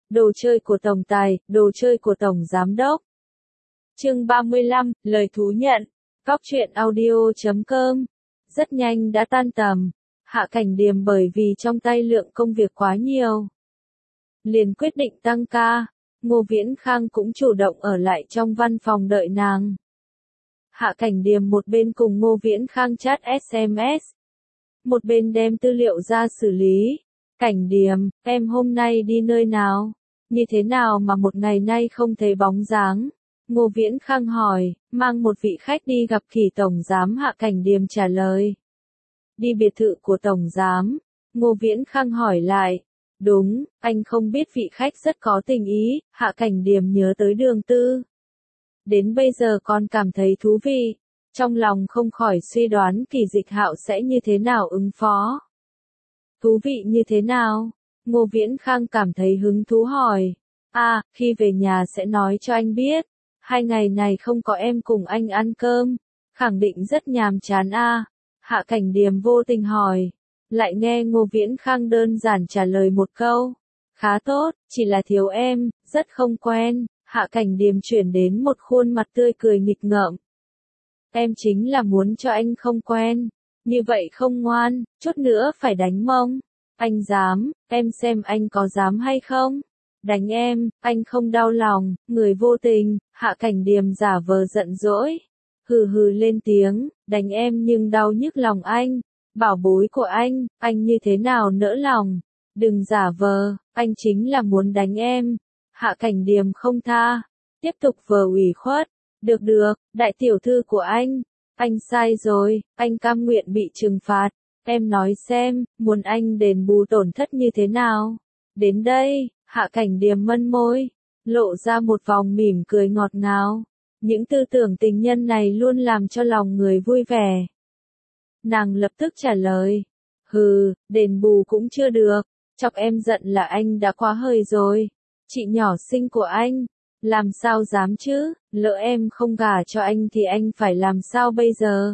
Đồ chơi của tổng tài, đồ chơi của tổng giám đốc. Chương 35, lời thú nhận. Cóc truyện audio.com. Rất nhanh đã tan tầm. Hạ Cảnh Điềm bởi vì trong tay lượng công việc quá nhiều, liền quyết định tăng ca. Ngô Viễn Khang cũng chủ động ở lại trong văn phòng đợi nàng. Hạ Cảnh Điềm một bên cùng Ngô Viễn Khang chat SMS, một bên đem tư liệu ra xử lý. Cảnh Điềm, em hôm nay đi nơi nào? Như thế nào mà một ngày nay không thấy bóng dáng? Ngô Viễn Khang hỏi, mang một vị khách đi gặp Kỳ tổng giám. Hạ Cảnh Điềm trả lời. Đi biệt thự của tổng giám. Ngô Viễn Khang hỏi lại. Đúng, anh không biết vị khách rất có tình ý. Hạ Cảnh Điềm nhớ tới Đường Tư. Đến bây giờ còn cảm thấy thú vị. Trong lòng không khỏi suy đoán Kỳ Dịch Hạo sẽ như thế nào ứng phó. Thú vị như thế nào? Ngô Viễn Khang cảm thấy hứng thú hỏi. Khi về nhà sẽ nói cho anh biết. 2 ngày này không có em cùng anh ăn cơm. Khẳng định rất nhàm chán Hạ Cảnh Điềm vô tình hỏi. Lại nghe Ngô Viễn Khang đơn giản trả lời một câu. Khá tốt, chỉ là thiếu em, rất không quen. Hạ Cảnh Điềm chuyển đến một khuôn mặt tươi cười nghịch ngợm. Em chính là muốn cho anh không quen. Như vậy không ngoan, chút nữa phải đánh mông. Anh dám, em xem anh có dám hay không? Đánh em, anh không đau lòng, người vô tình. Hạ Cảnh Điềm giả vờ giận dỗi. Hừ hừ lên tiếng, đánh em nhưng đau nhức lòng anh. Bảo bối của anh như thế nào nỡ lòng? Đừng giả vờ, anh chính là muốn đánh em. Hạ Cảnh Điềm không tha, tiếp tục vờ ủy khuất. Được được, đại tiểu thư của anh sai rồi, anh cam nguyện bị trừng phạt. Em nói xem, muốn anh đền bù tổn thất như thế nào? Đến đây, Hạ Cảnh Điềm mân môi, lộ ra một vòng mỉm cười ngọt ngào. Những tư tưởng tình nhân này luôn làm cho lòng người vui vẻ. Nàng lập tức trả lời. Đền bù cũng chưa được. Chọc em giận là anh đã quá hời rồi. Chị nhỏ xinh của anh. Làm sao dám chứ, lỡ em không gả cho anh thì anh phải làm sao bây giờ?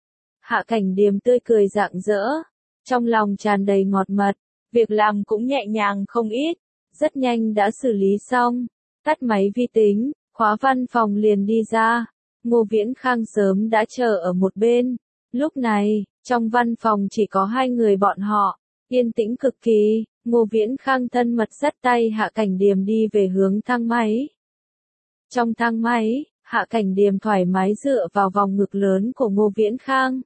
Hạ Cảnh Điềm tươi cười rạng rỡ. Trong lòng tràn đầy ngọt mật. Việc làm cũng nhẹ nhàng không ít. Rất nhanh đã xử lý xong. Tắt máy vi tính, khóa văn phòng liền đi ra. Ngô Viễn Khang sớm đã chờ ở một bên. Lúc này, trong văn phòng chỉ có 2 người bọn họ. Yên tĩnh cực kỳ. Ngô Viễn Khang thân mật dắt tay Hạ Cảnh Điềm đi về hướng thang máy. Trong thang máy, Hạ Cảnh Điềm thoải mái dựa vào vòng ngực lớn của Ngô Viễn Khang.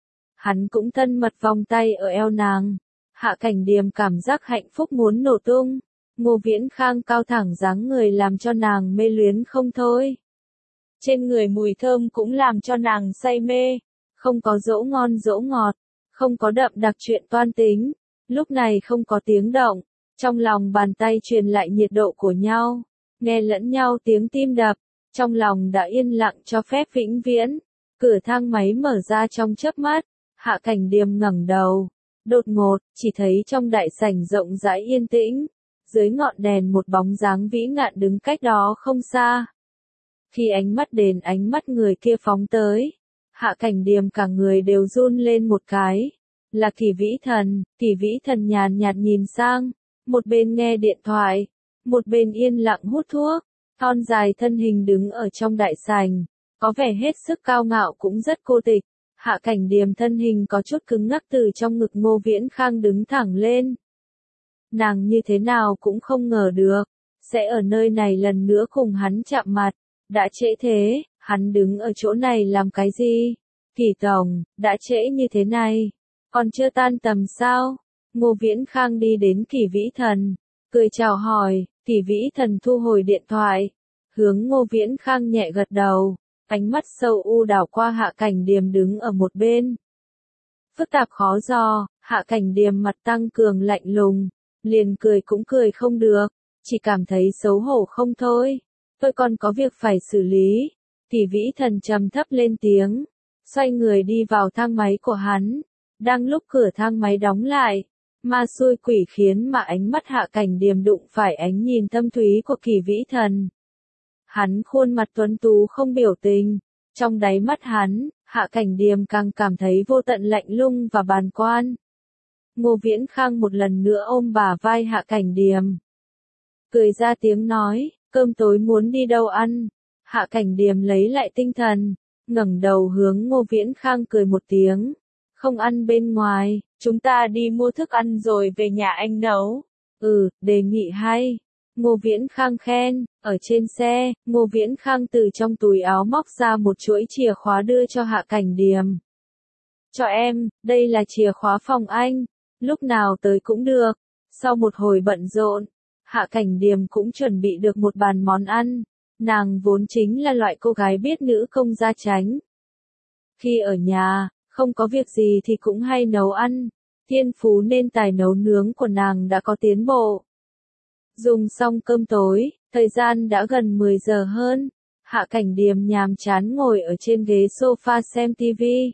Hắn cũng thân mật vòng tay ở eo nàng. Hạ Cảnh Điềm cảm giác hạnh phúc muốn nổ tung. Ngô Viễn Khang cao thẳng dáng người làm cho nàng mê luyến không thôi. Trên người mùi thơm cũng làm cho nàng say mê. Không có dỗ ngon dỗ ngọt, không có đậm đặc chuyện toan tính. Lúc này không có tiếng động, trong lòng bàn tay truyền lại nhiệt độ của nhau. Nghe lẫn nhau tiếng tim đập, trong lòng đã yên lặng cho phép vĩnh viễn. Cửa thang máy mở ra trong chớp mắt, Hạ Cảnh Điềm ngẩng đầu. Đột ngột, chỉ thấy trong đại sảnh rộng rãi yên tĩnh, dưới ngọn đèn một bóng dáng vĩ ngạn đứng cách đó không xa. Khi ánh mắt đến ánh mắt người kia phóng tới, Hạ Cảnh Điềm cả người đều run lên một cái. Là Kỳ Vĩ Thần nhàn nhạt nhìn sang, một bên nghe điện thoại, một bên yên lặng hút thuốc. Thon dài thân hình đứng ở trong đại sảnh, có vẻ hết sức cao ngạo cũng rất cô tịch. Hạ Cảnh Điềm thân hình có chút cứng ngắc từ trong ngực Ngô Viễn Khang đứng thẳng lên. Nàng như thế nào cũng không ngờ được, sẽ ở nơi này lần nữa cùng hắn chạm mặt. Đã trễ thế, hắn đứng ở chỗ này làm cái gì? Kỳ tổng, đã trễ như thế này, còn chưa tan tầm sao? Ngô Viễn Khang đi đến Kỳ Vĩ Thần, cười chào hỏi. Kỳ Vĩ Thần thu hồi điện thoại, hướng Ngô Viễn Khang nhẹ gật đầu, ánh mắt sâu u đảo qua Hạ Cảnh Điềm đứng ở một bên. Phức tạp khó dò, Hạ Cảnh Điềm mặt tăng cường lạnh lùng, liền cười cũng cười không được, chỉ cảm thấy xấu hổ không thôi. Tôi còn có việc phải xử lý. Kỳ Vĩ Thần trầm thấp lên tiếng, xoay người đi vào thang máy của hắn. Đang lúc cửa thang máy đóng lại, ma xui quỷ khiến mà ánh mắt Hạ Cảnh Điềm đụng phải ánh nhìn thâm thúy của Kỳ Vĩ Thần. Hắn khuôn mặt tuấn tú không biểu tình, trong đáy mắt hắn, Hạ Cảnh Điềm càng cảm thấy vô tận lạnh lùng và bàng quan. Ngô Viễn Khang một lần nữa ôm bả vai Hạ Cảnh Điềm. cười ra tiếng nói, cơm tối muốn đi đâu ăn? Hạ Cảnh Điềm lấy lại tinh thần, ngẩng đầu hướng Ngô Viễn Khang cười một tiếng. Không ăn bên ngoài, chúng ta đi mua thức ăn rồi về nhà anh nấu. Đề nghị hay. Ngô Viễn Khang khen, ở trên xe, Ngô Viễn Khang từ trong túi áo móc ra một chuỗi chìa khóa đưa cho Hạ Cảnh Điềm. Cho em, đây là chìa khóa phòng anh, lúc nào tới cũng được. Sau một hồi bận rộn, Hạ Cảnh Điềm cũng chuẩn bị được một bàn món ăn. Nàng vốn chính là loại cô gái biết nữ công gia chánh. Khi ở nhà, không có việc gì thì cũng hay nấu ăn. Thiên phú nên tài nấu nướng của nàng đã có tiến bộ. Dùng xong cơm tối, thời gian đã gần 10 giờ hơn. Hạ Cảnh Điềm nhàm chán ngồi ở trên ghế sofa xem tivi.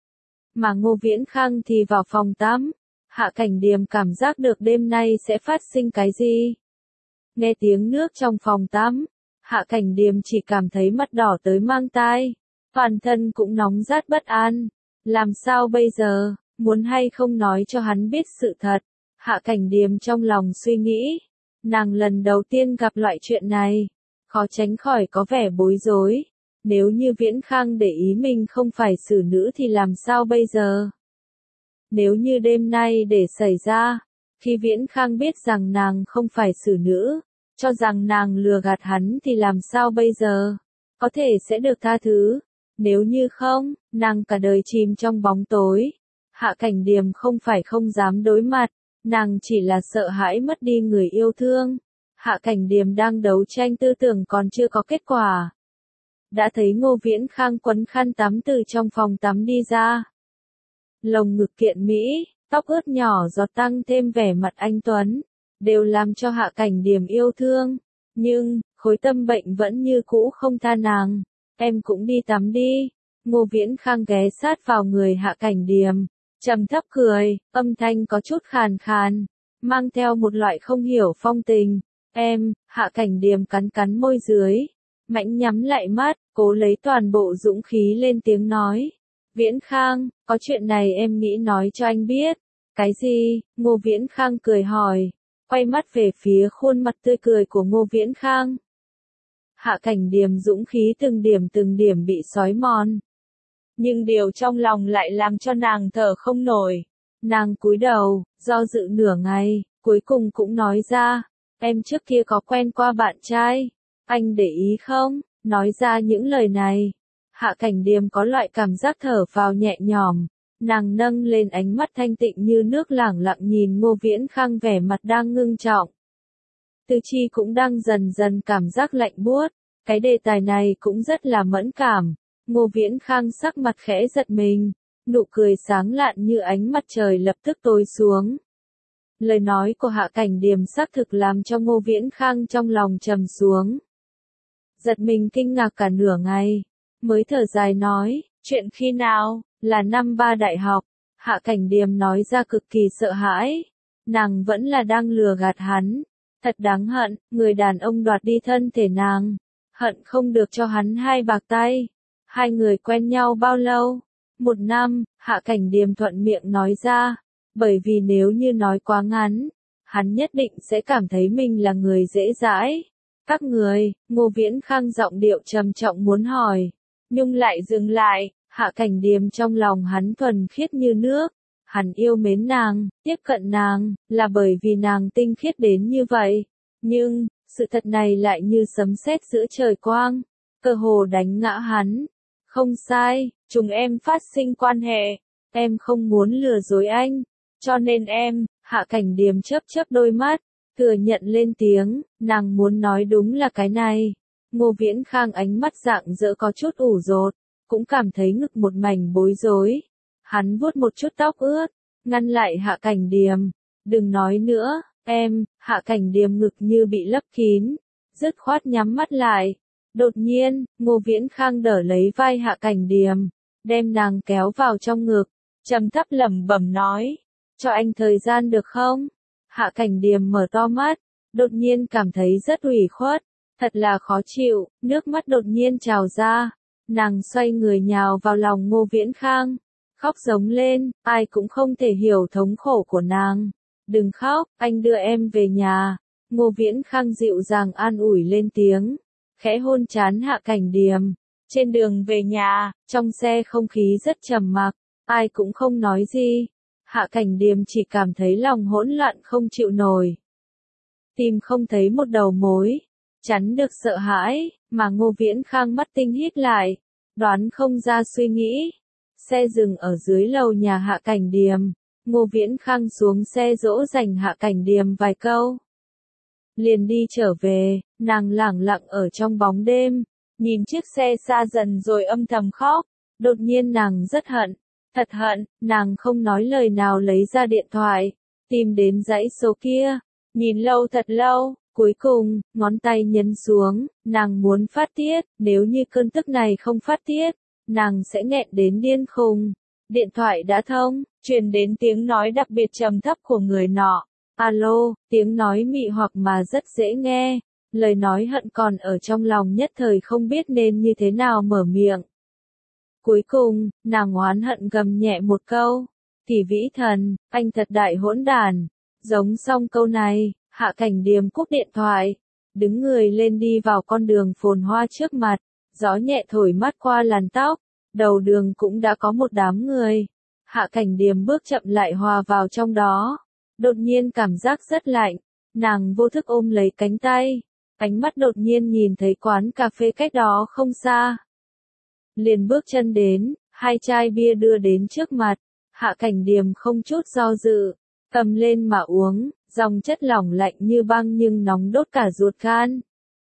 Mà Ngô Viễn Khang thì vào phòng tắm. Hạ Cảnh Điềm cảm giác được đêm nay sẽ phát sinh cái gì. Nghe tiếng nước trong phòng tắm, Hạ Cảnh Điềm chỉ cảm thấy mắt đỏ tới mang tai. Toàn thân cũng nóng rát bất an. Làm sao bây giờ, muốn hay không nói cho hắn biết sự thật. Hạ Cảnh Điềm trong lòng suy nghĩ. Nàng lần đầu tiên gặp loại chuyện này. Khó tránh khỏi có vẻ bối rối. Nếu như Viễn Khang để ý mình không phải xử nữ thì làm sao bây giờ? Nếu như đêm nay để xảy ra, khi Viễn Khang biết rằng nàng không phải xử nữ, cho rằng nàng lừa gạt hắn thì làm sao bây giờ? Có thể sẽ được tha thứ. Nếu như không, nàng cả đời chìm trong bóng tối. Hạ Cảnh Điềm không phải không dám đối mặt, nàng chỉ là sợ hãi mất đi người yêu thương. Hạ Cảnh Điềm đang đấu tranh tư tưởng còn chưa có kết quả. Đã thấy Ngô Viễn Khang quấn khăn tắm từ trong phòng tắm đi ra. Lồng ngực kiện mỹ, tóc ướt nhỏ giọt tăng thêm vẻ mặt anh tuấn, đều làm cho Hạ Cảnh Điềm yêu thương. Nhưng, khối tâm bệnh vẫn như cũ không tha nàng. Em cũng đi tắm đi. Ngô Viễn Khang ghé sát vào người Hạ Cảnh Điềm, trầm thấp cười, âm thanh có chút khàn khàn, mang theo một loại không hiểu phong tình. Em, Hạ Cảnh Điềm cắn cắn môi dưới, mạnh nhắm lại mắt, cố lấy toàn bộ dũng khí lên tiếng nói. Viễn Khang, có chuyện này em nghĩ nói cho anh biết. Cái gì? Ngô Viễn Khang cười hỏi, quay mắt về phía khuôn mặt tươi cười của Ngô Viễn Khang. Hạ Cảnh Điềm dũng khí từng điểm bị xói mòn. Nhưng điều trong lòng lại làm cho nàng thở không nổi. Nàng cúi đầu, do dự nửa ngày, cuối cùng cũng nói ra, em trước kia có quen qua bạn trai, anh để ý không? Nói ra những lời này, Hạ Cảnh Điềm có loại cảm giác thở phào nhẹ nhõm. Nàng nâng lên ánh mắt thanh tịnh như nước lẳng lặng nhìn Ngô Viễn Khang vẻ mặt đang ngưng trọng. Tư chi cũng đang dần dần cảm giác lạnh buốt. Cái đề tài này cũng rất là mẫn cảm. Ngô Viễn Khang sắc mặt khẽ giật mình. Nụ cười sáng lạn như ánh mặt trời lập tức tối xuống. Lời nói của Hạ Cảnh Điềm xác thực làm cho Ngô Viễn Khang trong lòng trầm xuống. Giật mình kinh ngạc cả nửa ngày. Mới thở dài nói, chuyện khi nào? Là năm 3 đại học. Hạ Cảnh Điềm nói ra cực kỳ sợ hãi. Nàng vẫn là đang lừa gạt hắn. Thật đáng hận, người đàn ông đoạt đi thân thể nàng. Hận không được cho hắn hai bạc tay. Hai người quen nhau bao lâu? 1 năm, Hạ Cảnh Điềm thuận miệng nói ra. Bởi vì nếu như nói quá ngắn, hắn nhất định sẽ cảm thấy mình là người dễ dãi. Các người, Ngô Viễn Khang giọng điệu trầm trọng muốn hỏi. Nhưng lại dừng lại, Hạ Cảnh Điềm trong lòng hắn thuần khiết như nước. Hắn yêu mến nàng, tiếp cận nàng, là bởi vì nàng tinh khiết đến như vậy. Nhưng, sự thật này lại như sấm sét giữa trời quang, cơ hồ đánh ngã hắn. Không sai, chúng em phát sinh quan hệ, em không muốn lừa dối anh, cho nên em, Hạ Cảnh Điềm chớp chớp đôi mắt, thừa nhận lên tiếng, nàng muốn nói đúng là cái này. Ngô Viễn Khang ánh mắt rạng rỡ có chút ủ rột, cũng cảm thấy ngực một mảnh bối rối. Hắn vuốt một chút tóc ướt, ngăn lại Hạ Cảnh Điềm, đừng nói nữa, em. Hạ Cảnh Điềm ngực như bị lấp kín, dứt khoát nhắm mắt lại. Đột nhiên, Ngô Viễn Khang đỡ lấy vai Hạ Cảnh Điềm, đem nàng kéo vào trong ngực, trầm thấp lẩm bẩm nói, cho anh thời gian được không? Hạ Cảnh Điềm mở to mắt, đột nhiên cảm thấy rất ủy khuất, thật là khó chịu, nước mắt đột nhiên trào ra. Nàng xoay người nhào vào lòng Ngô Viễn Khang, khóc giống lên, ai cũng không thể hiểu thống khổ của nàng. Đừng khóc, anh đưa em về nhà. Ngô Viễn Khang dịu dàng an ủi lên tiếng, khẽ hôn trán Hạ Cảnh Điềm. Trên đường về nhà, trong xe không khí rất trầm mặc, ai cũng không nói gì. Hạ Cảnh Điềm chỉ cảm thấy lòng hỗn loạn không chịu nổi. Tìm không thấy một đầu mối, chắn được sợ hãi, mà Ngô Viễn Khang mắt tinh hít lại, đoán không ra suy nghĩ. Xe dừng ở dưới lầu nhà Hạ Cảnh Điềm, Ngô Viễn Khang xuống xe dỗ dành Hạ Cảnh Điềm vài câu. Liền đi trở về, nàng lẳng lặng ở trong bóng đêm, nhìn chiếc xe xa dần rồi âm thầm khóc. Đột nhiên nàng rất hận, thật hận, nàng không nói lời nào lấy ra điện thoại, tìm đến dãy số kia, nhìn lâu thật lâu, cuối cùng, ngón tay nhấn xuống, nàng muốn phát tiết, nếu như cơn tức này không phát tiết, nàng sẽ nghẹn đến điên khùng. Điện thoại đã thông, truyền đến tiếng nói đặc biệt trầm thấp của người nọ. Alo, tiếng nói mị hoặc mà rất dễ nghe, lời nói hận còn ở trong lòng nhất thời không biết nên như thế nào mở miệng. Cuối cùng, nàng oán hận gầm nhẹ một câu, Kỷ Vĩ Thần, anh thật đại hỗn đản. Giống xong câu này, Hạ Cảnh Điềm cúp điện thoại, đứng người lên đi vào con đường phồn hoa trước mặt, gió nhẹ thổi mát qua làn tóc, đầu đường cũng đã có một đám người. Hạ Cảnh Điềm bước chậm lại hòa vào trong đó, đột nhiên cảm giác rất lạnh, nàng vô thức ôm lấy cánh tay, ánh mắt đột nhiên nhìn thấy quán cà phê cách đó không xa. Liền bước chân đến, hai chai bia đưa đến trước mặt, Hạ Cảnh Điềm không chút do dự, cầm lên mà uống, dòng chất lỏng lạnh như băng nhưng nóng đốt cả ruột gan.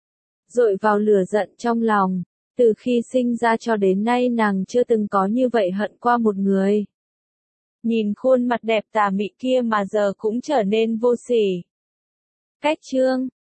Dội vào lửa giận trong lòng, từ khi sinh ra cho đến nay nàng chưa từng có như vậy hận qua một người. Nhìn khuôn mặt đẹp tà mị kia mà giờ cũng trở nên vô sỉ. Cách chương